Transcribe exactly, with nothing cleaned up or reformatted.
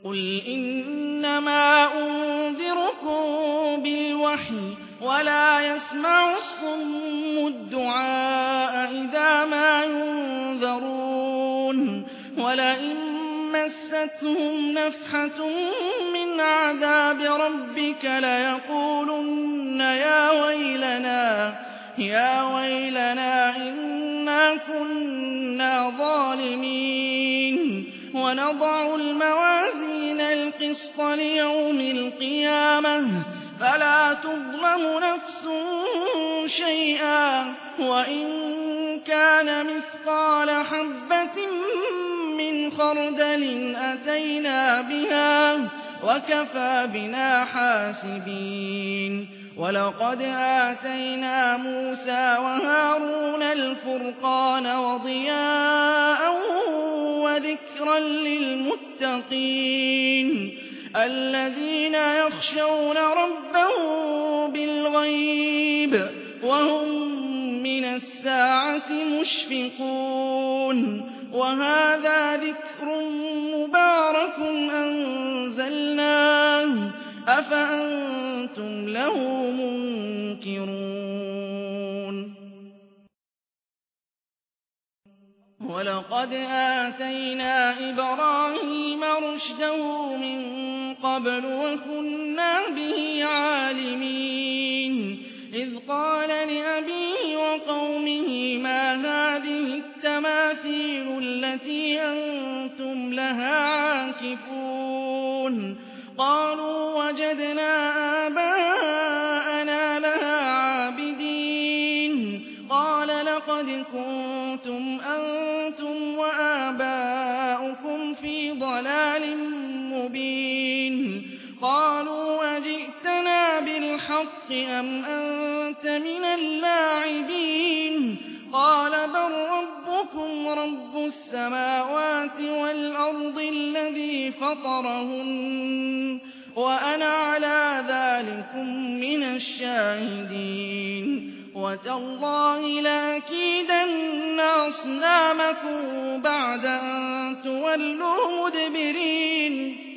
قُلْ إِنَّمَا أُنذِرُكُم بِالْوَحْيِ وَلَا يَسْمَعُ الصُّمُّ الدُّعَاءَ إِذَا مَا يُنذَرُونَ وَلَئِن مَّسَّتْهُمْ نَفْحَةٌ مِّنْ عَذَابِ رَبِّكَ لَيَقُولُنَّ يَا وَيْلَنَا يَا وَيْلَنَا إِنَّا كُنَّا ظَالِمِينَ وَنَضَعُ الْمَوَازِينَ الْقِسْطَ لِيَوْمِ الْقِيَامَةِ فَلَا تُظْلَمُ نَفْسٌ شَيْئًا وَإِن كَانَ مِثْقَالَ حَبَّةٍ مِّنْ خَرْدَلٍ أَتَيْنَا بِهَا وَكَفَىٰ بِنَا حَاسِبِينَ وَلَقَدْ آتَيْنَا مُوسَىٰ وَهَارُونَ الْفُرْقَانَ وَضِيَاءً وَذِكْرًا لِّلْمُتَّقِينَ الَّذِينَ يَخْشَوْنَ رَبَّهُم بِالْغَيْبِ وَهُم مِّنَ السَّاعَةِ مُشْفِقُونَ وَهَٰذَا ذِكْرٌ مُّبَارَكٌ أَنزَلْنَاهُ أَفَأَنتُمْ لَهُ مُنكِرُونَ وَلَقَدْ آتَيْنَا إِبْرَاهِيمَ رُشْدَهُ مِن قَبْلُ وَكُنَّا بِهِ عَالِمِينَ إِذْ قَالَ لِأَبِيهِ وَقَوْمِهِ مَا هَٰذِهِ التَّمَاثِيلُ الَّتِي أَنتُمْ لَهَا عَاكِفُونَ قَالُوا وَجَدْنَا آبَاءَنَا لَهَا عَابِدِينَ قَالَ لَقَدْ كُنتُمْ أَنتُمْ وَآبَاؤُكُمْ فِي ضَلَالٍ مُّبِينٍ قَالُوا أَجِئْتَنَا بِالْحَقِّ أَمْ أَنتَ مِنَ اللاعبين قَالَ بَل رَّبُّكُمْ رَبُّ السَّمَاوَاتِ وَالْأَرْضِ الَّذِي فَطَرَهُنَّ وَأَنَا عَلَىٰ ذَٰلِكُم مِّنَ الشَّاهِدِينَ وَتَاللَّهِ لَأَكِيدَنَّ أَصْنَامَكُم بَعْدَ أَن تُوَلُّوا مُدْبِرِينَ